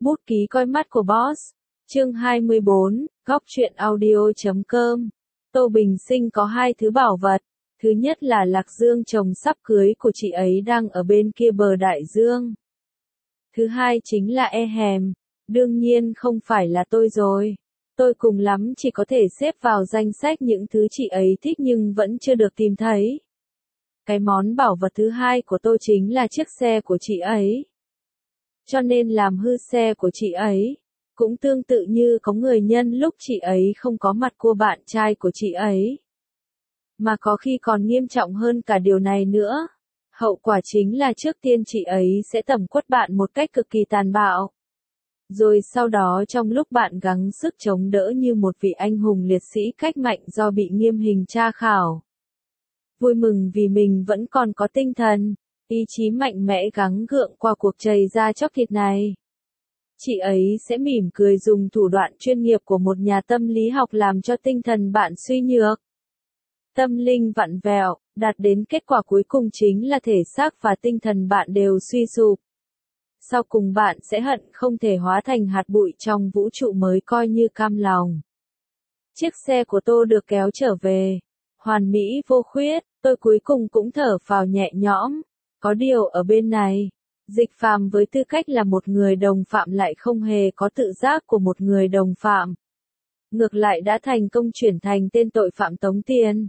Bút ký coi mắt của boss. Chương 24, góc truyện audio.com. Tô Bình Sinh có hai thứ bảo vật. Thứ nhất là Lạc Dương chồng sắp cưới của chị ấy đang ở bên kia bờ đại dương. Thứ hai chính là Ehem. Đương nhiên không phải là tôi rồi. Tôi cùng lắm chỉ có thể xếp vào danh sách những thứ chị ấy thích nhưng vẫn chưa được tìm thấy. Cái món bảo vật thứ hai của tôi chính là chiếc xe của chị ấy. Cho nên làm hư xe của chị ấy, cũng tương tự như có người nhân lúc chị ấy không có mặt cua bạn trai của chị ấy. Mà có khi còn nghiêm trọng hơn cả điều này nữa. Hậu quả chính là trước tiên chị ấy sẽ tẩm quất bạn một cách cực kỳ tàn bạo. Rồi sau đó trong lúc bạn gắng sức chống đỡ như một vị anh hùng liệt sĩ cách mạng do bị nghiêm hình tra khảo. Vui mừng vì mình vẫn còn có tinh thần, ý chí mạnh mẽ gắng gượng qua cuộc chày da chóc thịt này. Chị ấy sẽ mỉm cười dùng thủ đoạn chuyên nghiệp của một nhà tâm lý học làm cho tinh thần bạn suy nhược. Tâm linh vặn vẹo, đạt đến kết quả cuối cùng chính là thể xác và tinh thần bạn đều suy sụp. Sau cùng bạn sẽ hận không thể hóa thành hạt bụi trong vũ trụ mới coi như cam lòng. Chiếc xe của tôi được kéo trở về. Hoàn mỹ vô khuyết, tôi cuối cùng cũng thở phào nhẹ nhõm. Có điều ở bên này, Dịch Phàm với tư cách là một người đồng phạm lại không hề có tự giác của một người đồng phạm. Ngược lại đã thành công chuyển thành tên tội phạm tống tiền.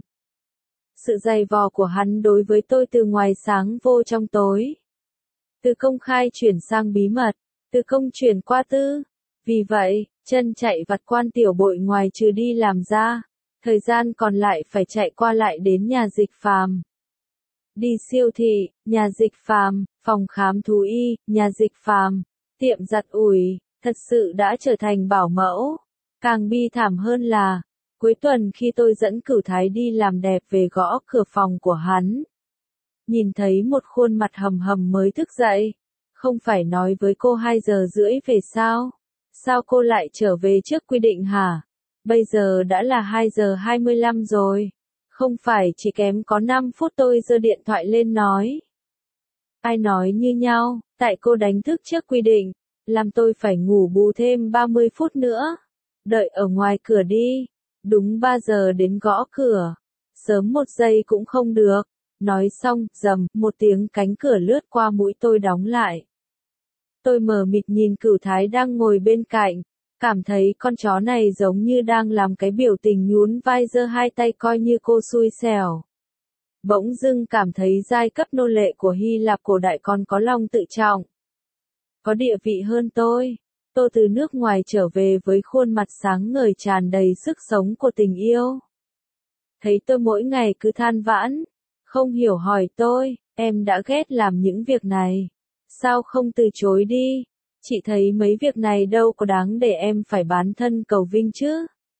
Sự dày vò của hắn đối với tôi từ ngoài sáng vô trong tối. Từ công khai chuyển sang bí mật, từ công chuyển qua tư. Vì vậy, chân chạy vặt quan tiểu bội ngoài trừ đi làm ra, thời gian còn lại phải chạy qua lại đến nhà Dịch Phàm. Đi siêu thị, nhà Dịch Phàm, phòng khám thú y, nhà Dịch Phàm, tiệm giặt ủi, thật sự đã trở thành bảo mẫu. Càng bi thảm hơn là, cuối tuần khi tôi dẫn Cửu Thái đi làm đẹp về gõ cửa phòng của hắn. Nhìn thấy một khuôn mặt hầm hầm mới thức dậy. Không phải nói với cô 2 giờ rưỡi về sao? Sao cô lại trở về trước quy định hả? Bây giờ đã là 2 giờ 25 rồi. Không phải chỉ kém có 5 phút tôi giơ điện thoại lên nói. Ai nói như nhau, tại cô đánh thức trước quy định, làm tôi phải ngủ bù thêm 30 phút nữa. Đợi ở ngoài cửa đi. Đúng 3 giờ đến gõ cửa. Sớm 1 giây cũng không được. Nói xong, rầm, một tiếng cánh cửa lướt qua mũi tôi đóng lại. Tôi mờ mịt nhìn Cửu Thái đang ngồi bên cạnh, cảm thấy con chó này giống như đang làm cái biểu tình nhún vai giơ hai tay coi như cô xui xẻo. Bỗng dưng cảm thấy giai cấp nô lệ của Hy Lạp cổ đại còn có lòng tự trọng. Có địa vị hơn tôi. Tôi từ nước ngoài trở về với khuôn mặt sáng ngời tràn đầy sức sống của tình yêu. Thấy tôi mỗi ngày cứ than vãn. Không hiểu hỏi tôi, em đã ghét làm những việc này. Sao không từ chối đi? Chị thấy mấy việc này đâu có đáng để em phải bán thân cầu vinh chứ.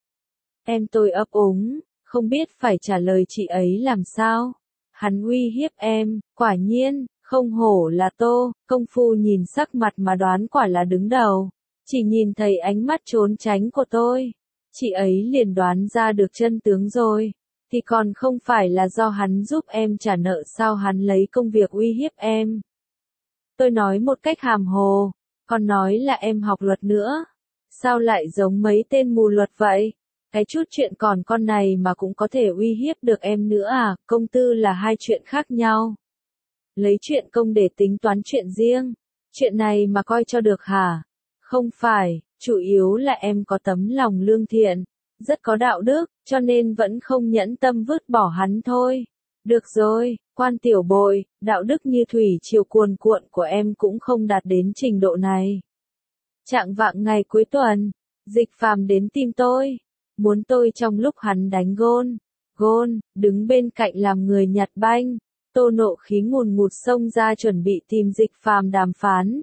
Em tôi ấp úng, không biết phải trả lời chị ấy làm sao. Hắn uy hiếp em, quả nhiên, không hổ là Tô, công phu nhìn sắc mặt mà đoán quả là đứng đầu. Chỉ nhìn thấy ánh mắt trốn tránh của tôi. Chị ấy liền đoán ra được chân tướng rồi. Thì còn không phải là do hắn giúp em trả nợ sao hắn lấy công việc uy hiếp em. Tôi nói một cách hàm hồ, còn nói là em học luật nữa. Sao lại giống mấy tên mù luật vậy? Cái chút chuyện còn con này mà cũng có thể uy hiếp được em nữa à? Công tư là hai chuyện khác nhau. Lấy chuyện công để tính toán chuyện riêng. Chuyện này mà coi cho được hả? Không phải, chủ yếu là em có tấm lòng lương thiện. Rất có đạo đức, cho nên vẫn không nhẫn tâm vứt bỏ hắn thôi. Được rồi, quan tiểu bội, đạo đức như thủy triều cuồn cuộn của em cũng không đạt đến trình độ này. Trạng vạng ngày cuối tuần, Dịch Phàm đến tìm tôi. Muốn tôi trong lúc hắn đánh gôn, đứng bên cạnh làm người nhặt banh. Tô nộ khí ngùn ngụt xông ra chuẩn bị tìm Dịch Phàm đàm phán.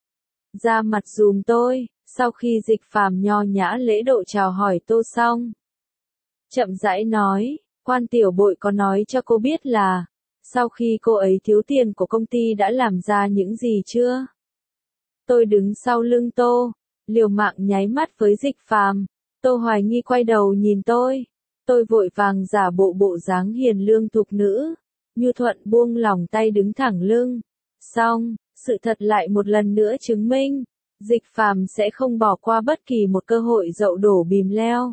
Ra mặt dùm tôi. Sau khi Dịch Phàm nho nhã lễ độ chào hỏi Tô xong, chậm rãi nói, quan tiểu bội có nói cho cô biết là, sau khi cô ấy thiếu tiền của công ty đã làm ra những gì chưa? Tôi đứng sau lưng Tô, liều mạng nháy mắt với Dịch Phàm. Tô hoài nghi quay đầu nhìn tôi vội vàng giả bộ dáng hiền lương thục nữ, nhu thuận buông lỏng tay đứng thẳng lưng. Xong, sự thật lại một lần nữa chứng minh. Dịch Phàm sẽ không bỏ qua bất kỳ một cơ hội dậu đổ bìm leo.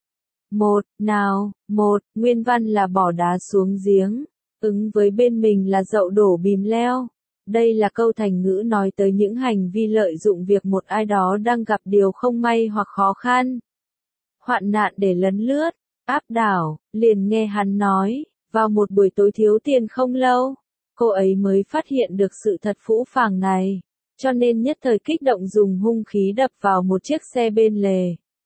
Nguyên văn là bỏ đá xuống giếng, ứng với bên mình là dậu đổ bìm leo. Đây là câu thành ngữ nói tới những hành vi lợi dụng việc một ai đó đang gặp điều không may hoặc khó khăn, hoạn nạn để lấn lướt, áp đảo. Liền nghe hắn nói, vào một buổi tối thiếu tiền không lâu, cô ấy mới phát hiện được sự thật phũ phàng này, cho nên nhất thời kích động dùng hung khí đập vào một chiếc xe bên lề.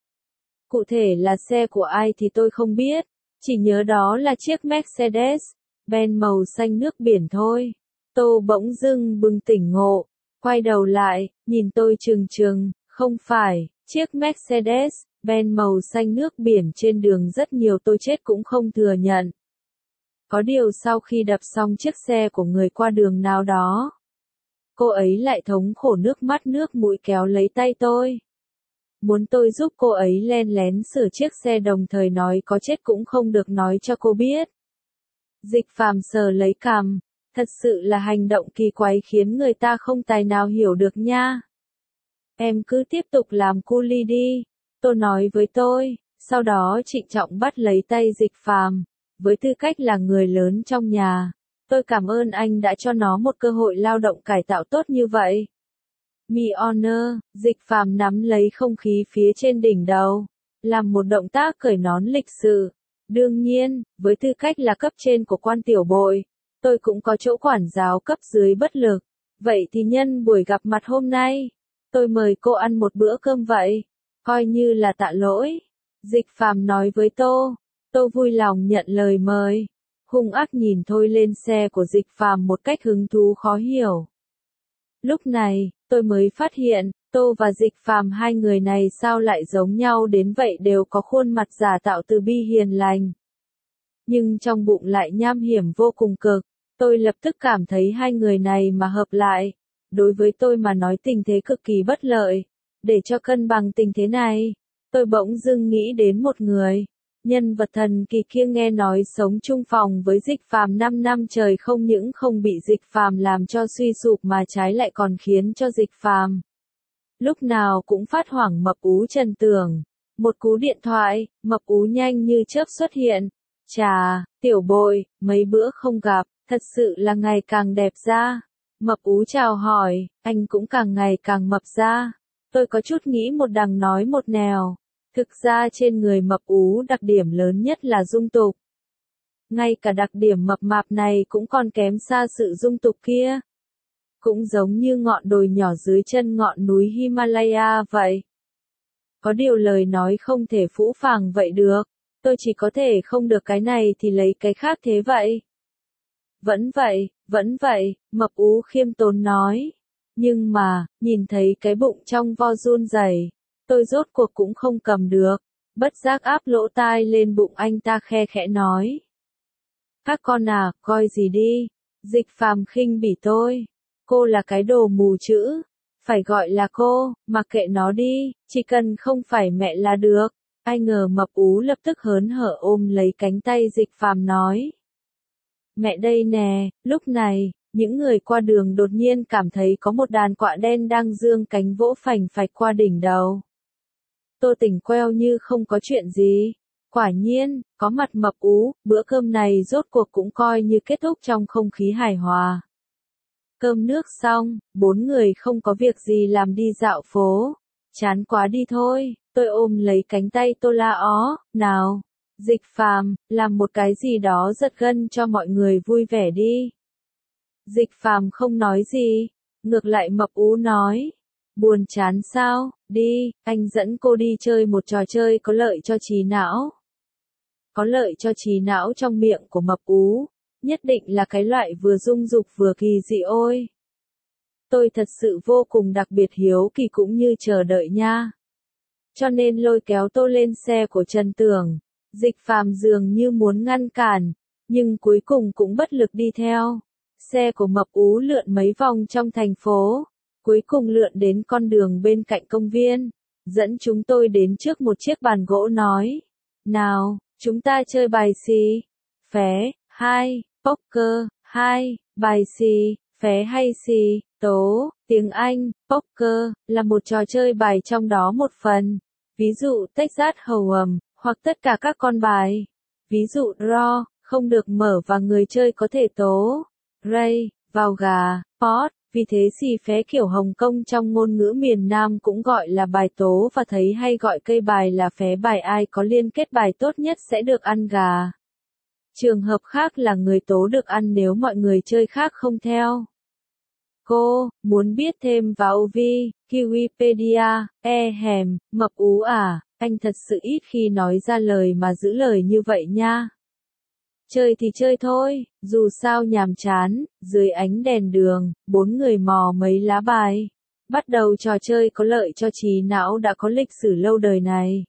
Cụ thể là xe của ai thì tôi không biết, chỉ nhớ đó là chiếc Mercedes-Benz màu xanh nước biển thôi. Tô bỗng dưng bừng tỉnh ngộ, quay đầu lại, nhìn tôi trừng trừng, không phải, chiếc Mercedes-Benz màu xanh nước biển trên đường rất nhiều tôi chết cũng không thừa nhận. Có điều sau khi đập xong chiếc xe của người qua đường nào đó, cô ấy lại thống khổ nước mắt nước mũi kéo lấy tay tôi. Muốn tôi giúp cô ấy len lén sửa chiếc xe đồng thời nói có chết cũng không được nói cho cô biết. Dịch Phàm sờ lấy cằm, thật sự là hành động kỳ quái khiến người ta không tài nào hiểu được nha. Em cứ tiếp tục làm cu li đi, tôi nói với tôi, sau đó trịnh trọng bắt lấy tay Dịch Phàm, với tư cách là người lớn trong nhà. Tôi cảm ơn anh đã cho nó một cơ hội lao động cải tạo tốt như vậy. Mi honor, Dịch Phàm nắm lấy không khí phía trên đỉnh đầu, làm một động tác cởi nón lịch sự. Đương nhiên, với tư cách là cấp trên của quan tiểu bội, tôi cũng có chỗ quản giáo cấp dưới bất lực. Vậy thì nhân buổi gặp mặt hôm nay, tôi mời cô ăn một bữa cơm vậy, coi như là tạ lỗi. Dịch Phàm nói với Tô. Tô vui lòng nhận lời mời, hung ác nhìn Thôi lên xe của Dịch Phàm một cách hứng thú khó hiểu. Lúc này, tôi mới phát hiện, Tô và Dịch Phàm hai người này sao lại giống nhau đến vậy, đều có khuôn mặt giả tạo từ bi hiền lành. Nhưng trong bụng lại nham hiểm vô cùng cực, tôi lập tức cảm thấy hai người này mà hợp lại, đối với tôi mà nói tình thế cực kỳ bất lợi. Để cho cân bằng tình thế này, tôi bỗng dưng nghĩ đến một người. Nhân vật thần kỳ kia nghe nói sống chung phòng với Dịch Phàm 5 năm trời không những không bị Dịch Phàm làm cho suy sụp mà trái lại còn khiến cho Dịch Phàm lúc nào cũng phát hoảng. Mập ú Trần Tưởng. Một cú điện thoại, Mập ú nhanh như chớp xuất hiện. Chà, tiểu bội, mấy bữa không gặp, thật sự là ngày càng đẹp ra. Mập ú chào hỏi, anh cũng càng ngày càng mập ra. Tôi có chút nghĩ một đằng nói một nẻo. Thực ra trên người Mập ú đặc điểm lớn nhất là dung tục. Ngay cả đặc điểm mập mạp này cũng còn kém xa sự dung tục kia. Cũng giống như ngọn đồi nhỏ dưới chân ngọn núi Himalaya vậy. Có điều lời nói không thể phũ phàng vậy được. Tôi chỉ có thể không được cái này thì lấy cái khác thế vậy. Vẫn vậy, Mập ú khiêm tốn nói. Nhưng mà, nhìn thấy cái bụng trong vo run rẩy, tôi rốt cuộc cũng không cầm được, bất giác áp lỗ tai lên bụng anh ta khe khẽ nói. Các con à, coi gì đi. Dịch Phàm khinh bỉ tôi. Cô là cái đồ mù chữ. Phải gọi là cô, mặc kệ nó đi, chỉ cần không phải mẹ là được. Ai ngờ Mập ú lập tức hớn hở ôm lấy cánh tay Dịch Phàm nói. Mẹ đây nè. Lúc này, những người qua đường đột nhiên cảm thấy có một đàn quạ đen đang giương cánh vỗ phành phạch qua đỉnh đầu. Tô tỉnh queo như không có chuyện gì. Quả nhiên, có mặt Mập ú, bữa cơm này rốt cuộc cũng coi như kết thúc trong không khí hài hòa. Cơm nước xong, bốn người không có việc gì làm đi dạo phố. Chán quá đi thôi, tôi ôm lấy cánh tay Tô la ó, nào, Dịch Phàm, làm một cái gì đó giật gân cho mọi người vui vẻ đi. Dịch Phàm không nói gì, ngược lại Mập ú nói. Buồn chán sao, đi, anh dẫn cô đi chơi một trò chơi có lợi cho trí não. Có lợi cho trí não trong miệng của Mập ú, nhất định là cái loại vừa dung dục vừa kỳ dị ôi. Tôi thật sự vô cùng đặc biệt hiếu kỳ cũng như chờ đợi nha. Cho nên lôi kéo Tô lên xe của Trần Tưởng. Dịch Phàm dường như muốn ngăn cản, nhưng cuối cùng cũng bất lực đi theo. Xe của Mập ú lượn mấy vòng trong thành phố, cuối cùng lượn đến con đường bên cạnh công viên, dẫn chúng tôi đến trước một chiếc bàn gỗ nói. Nào, chúng ta chơi bài xì, phé, 2, poker, 2, bài xì, phé hay xì, tố, Tiếng Anh, poker, là một trò chơi bài trong đó một phần. Ví dụ Texas Hold'em, hoặc tất cả các con bài. Ví dụ draw, không được mở và người chơi có thể tố. Ray, vào gà, pot, vì thế xì phé kiểu Hồng Kông trong ngôn ngữ miền Nam cũng gọi là bài tố và thấy hay gọi cây bài là phé bài, ai có liên kết bài tốt nhất sẽ được ăn gà. Trường hợp khác là người tố được ăn nếu mọi người chơi khác không theo. Cô, muốn biết thêm vào Wikipedia, hèm, mập ú à, anh thật sự ít khi nói ra lời mà giữ lời như vậy nha. Chơi thì chơi thôi, dù sao nhàm chán, dưới ánh đèn đường, 4 người mò mấy lá bài. Bắt đầu trò chơi có lợi cho trí não đã có lịch sử lâu đời này.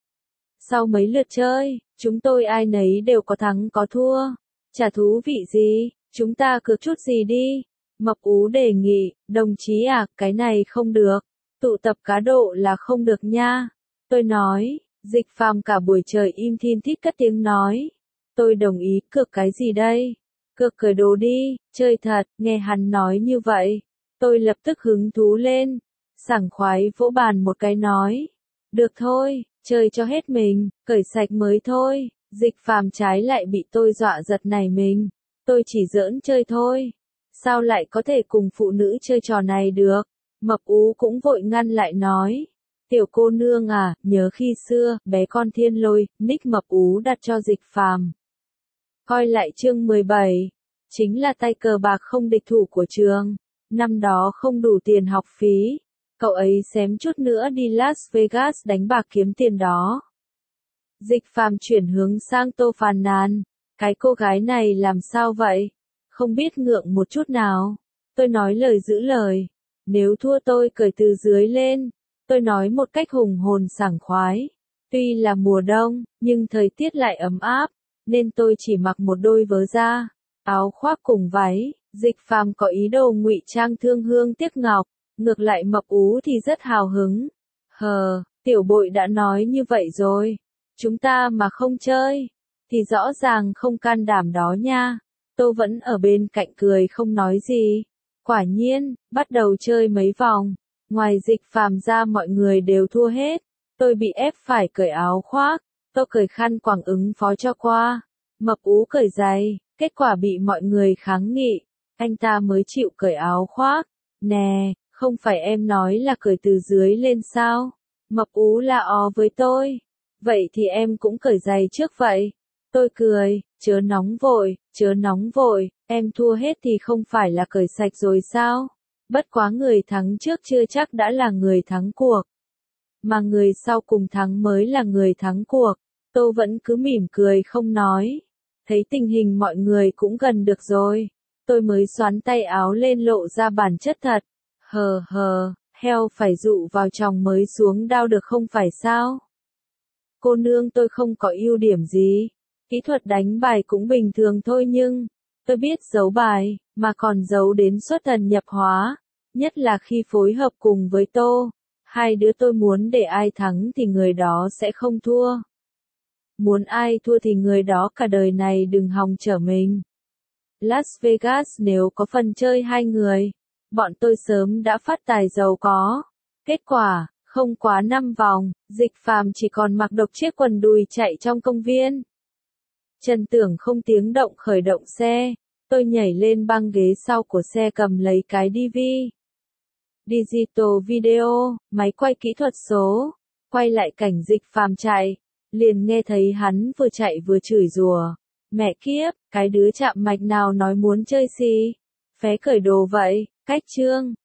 Sau mấy lượt chơi, chúng tôi ai nấy đều có thắng có thua. Chả thú vị gì, chúng ta cược chút gì đi. Mập ú đề nghị, đồng chí à, cái này không được. Tụ tập cá độ là không được nha. Tôi nói, Dịch Phàm cả buổi trời im thin thít cất tiếng nói. Tôi đồng ý, cược cái gì đây? Cược cởi đồ đi, chơi thật, nghe hắn nói như vậy. Tôi lập tức hứng thú lên. Sảng khoái vỗ bàn một cái nói. Được thôi, chơi cho hết mình, cởi sạch mới thôi. Dịch Phàm trái lại bị tôi dọa giật nảy mình. Tôi chỉ giỡn chơi thôi. Sao lại có thể cùng phụ nữ chơi trò này được? Mập ú cũng vội ngăn lại nói. Tiểu cô nương à, nhớ khi xưa, bé con Thiên Lôi, nick Mập ú đặt cho Dịch Phàm. Coi lại chương 17. Chính là tay cờ bạc không địch thủ của trường. Năm đó không đủ tiền học phí. Cậu ấy xém chút nữa đi Las Vegas đánh bạc kiếm tiền đó. Dịch Phàm chuyển hướng sang Tô phàn nàn. Cái cô gái này làm sao vậy? Không biết ngượng một chút nào. Tôi nói lời giữ lời. Nếu thua tôi cởi từ dưới lên. Tôi nói một cách hùng hồn sảng khoái. Tuy là mùa đông, nhưng thời tiết lại ấm áp. Nên tôi chỉ mặc một đôi vớ da, áo khoác cùng váy. Dịch Phàm có ý đồ ngụy trang thương hương tiếc ngọc. Ngược lại Mập ú thì rất hào hứng. Tiểu bội đã nói như vậy rồi. Chúng ta mà không chơi, thì rõ ràng không can đảm đó nha. Tôi vẫn ở bên cạnh cười không nói gì. Quả nhiên, bắt đầu chơi mấy vòng. Ngoài Dịch Phàm ra mọi người đều thua hết. Tôi bị ép phải cởi áo khoác. Tôi cởi khăn quàng ứng phó cho qua. Mập ú cởi giày. Kết quả bị mọi người kháng nghị. Anh ta mới chịu cởi áo khoác. Nè, không phải em nói là cởi từ dưới lên sao? Mập ú la ó với tôi. Vậy thì em cũng cởi giày trước vậy. Tôi cười, chớ nóng vội, em thua hết thì không phải là cởi sạch rồi sao? Bất quá người thắng trước chưa chắc đã là người thắng cuộc. Mà người sau cùng thắng mới là người thắng cuộc. Tôi vẫn cứ mỉm cười không nói. Thấy tình hình mọi người cũng gần được rồi. Tôi mới xoắn tay áo lên lộ ra bản chất thật. Heo phải dụ vào chồng mới xuống đao được không phải sao? Cô nương tôi không có ưu điểm gì. Kỹ thuật đánh bài cũng bình thường thôi nhưng, tôi biết giấu bài, mà còn giấu đến xuất thần nhập hóa. Nhất là khi phối hợp cùng với Tô. Hai đứa tôi muốn để ai thắng thì người đó sẽ không thua. Muốn ai thua thì người đó cả đời này đừng hòng trở mình. Las Vegas nếu có phần chơi hai người, bọn tôi sớm đã phát tài giàu có. Kết quả, không quá 5 vòng, Dịch Phàm chỉ còn mặc độc chiếc quần đùi chạy trong công viên. Trần Tưởng không tiếng động khởi động xe. Tôi nhảy lên băng ghế sau của xe cầm lấy cái Digital Video, máy quay kỹ thuật số. Quay lại cảnh Dịch Phàm chạy. Liền nghe thấy hắn vừa chạy vừa chửi rủa. Mẹ kiếp, cái đứa chạm mạch nào nói muốn chơi xì. Phé cởi đồ vậy, cách chương.